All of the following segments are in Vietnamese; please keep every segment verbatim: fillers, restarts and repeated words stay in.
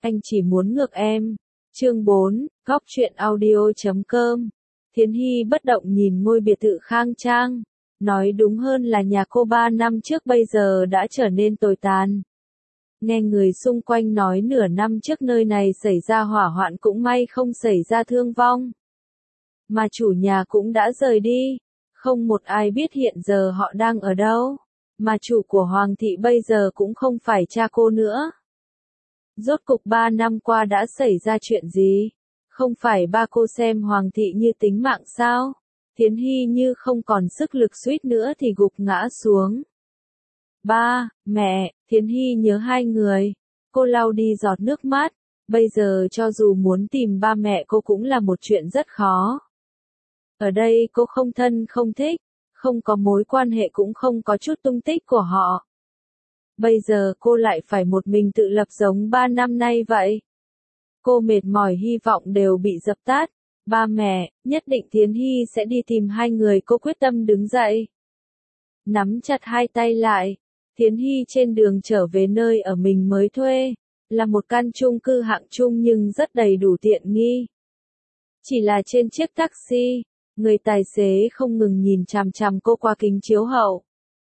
anh chỉ muốn ngược em. Chương bốn, góc truyện audio chấm com. Thiến Hy bất động nhìn ngôi biệt thự khang trang. Nói đúng hơn là nhà cô ba năm trước bây giờ đã trở nên tồi tàn. Nghe người xung quanh nói nửa năm trước nơi này xảy ra hỏa hoạn cũng may không xảy ra thương vong. Mà chủ nhà cũng đã rời đi. Không một ai biết hiện giờ họ đang ở đâu. Mà chủ của Hoàng thị bây giờ cũng không phải cha cô nữa. Rốt cục ba năm qua đã xảy ra chuyện gì? Không phải ba cô xem Hoàng thị như tính mạng sao? Thiến Hy như không còn sức lực suýt nữa thì gục ngã xuống. Ba, mẹ, Thiến Hy nhớ hai người. Cô lau đi giọt nước mắt. Bây giờ cho dù muốn tìm ba mẹ cô cũng là một chuyện rất khó. Ở đây cô không thân không thích, không có mối quan hệ cũng không có chút tung tích của họ. Bây giờ cô lại phải một mình tự lập giống ba năm nay vậy. Cô mệt mỏi hy vọng đều bị dập tắt. Ba mẹ, nhất định Thiến Hy sẽ đi tìm hai người, cô quyết tâm đứng dậy. Nắm chặt hai tay lại. Thiến Hy trên đường trở về nơi ở mình mới thuê. Là một căn chung cư hạng trung nhưng rất đầy đủ tiện nghi. Chỉ là trên chiếc taxi, người tài xế không ngừng nhìn chằm chằm cô qua kính chiếu hậu.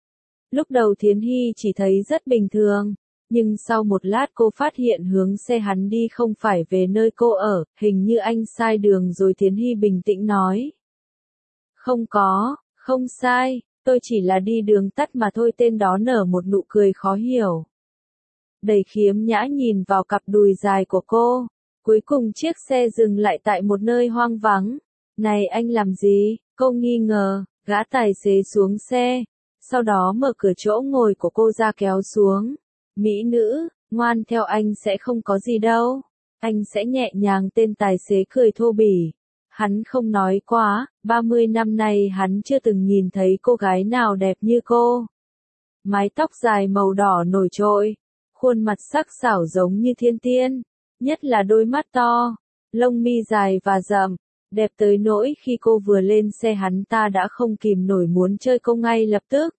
Lúc đầu Thiến Hy chỉ thấy rất bình thường, nhưng sau một lát cô phát hiện hướng xe hắn đi không phải về nơi cô ở, hình như anh sai đường rồi. Thiến Hy bình tĩnh nói. Không có, không sai, tôi chỉ là đi đường tắt mà thôi. Tên đó nở một nụ cười khó hiểu. Đầy khiếm nhã nhìn vào cặp đùi dài của cô. Cuối cùng chiếc xe dừng lại tại một nơi hoang vắng. Này anh làm gì? Cô nghi ngờ, gã tài xế xuống xe. Sau đó mở cửa chỗ ngồi của cô ra kéo xuống. Mỹ nữ, ngoan theo anh sẽ không có gì đâu. Anh sẽ nhẹ nhàng. Tên tài xế cười thô bỉ. Hắn không nói quá, ba mươi năm nay hắn chưa từng nhìn thấy cô gái nào đẹp như cô. Mái tóc dài màu đỏ nổi trội. Khuôn mặt sắc sảo giống như thiên tiên. Nhất là đôi mắt to. Lông mi dài và rậm. Đẹp tới nỗi khi cô vừa lên xe hắn ta đã không kìm nổi muốn chơi cô ngay lập tức.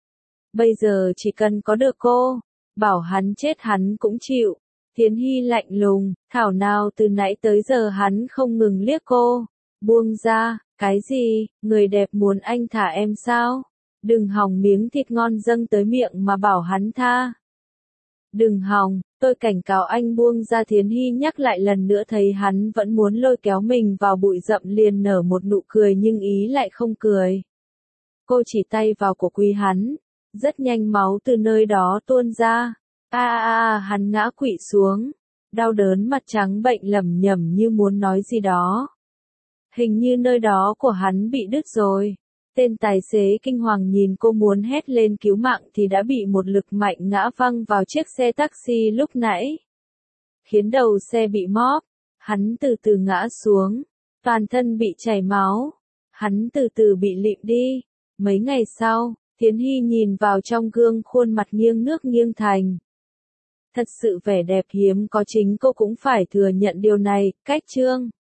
Bây giờ chỉ cần có được cô, bảo hắn chết hắn cũng chịu. Thiến Hy lạnh lùng, thảo nào từ nãy tới giờ hắn không ngừng liếc cô. Buông ra, cái gì, người đẹp muốn anh thả em sao? Đừng hòng miếng thịt ngon dâng tới miệng mà bảo hắn tha. Đừng hòng, tôi cảnh cáo anh buông ra. Thiến Hy nhắc lại lần nữa, thấy hắn vẫn muốn lôi kéo mình vào bụi rậm liền nở một nụ cười nhưng ý lại không cười. Cô chỉ tay vào cổ quý hắn. Rất nhanh máu từ nơi đó tuôn ra. A a a hắn ngã quỵ xuống. Đau đớn mặt trắng bệnh lẩm nhẩm như muốn nói gì đó. Hình như nơi đó của hắn bị đứt rồi. Tên tài xế kinh hoàng nhìn cô muốn hét lên cứu mạng thì đã bị một lực mạnh ngã văng vào chiếc xe taxi lúc nãy. Khiến đầu xe bị móp. Hắn từ từ ngã xuống. Toàn thân bị chảy máu. Hắn từ từ bị lịm đi. Mấy ngày sau, Thiến Hy nhìn vào trong gương, khuôn mặt nghiêng nước nghiêng thành. Thật sự vẻ đẹp hiếm có, chính cô cũng phải thừa nhận điều này. Cách chương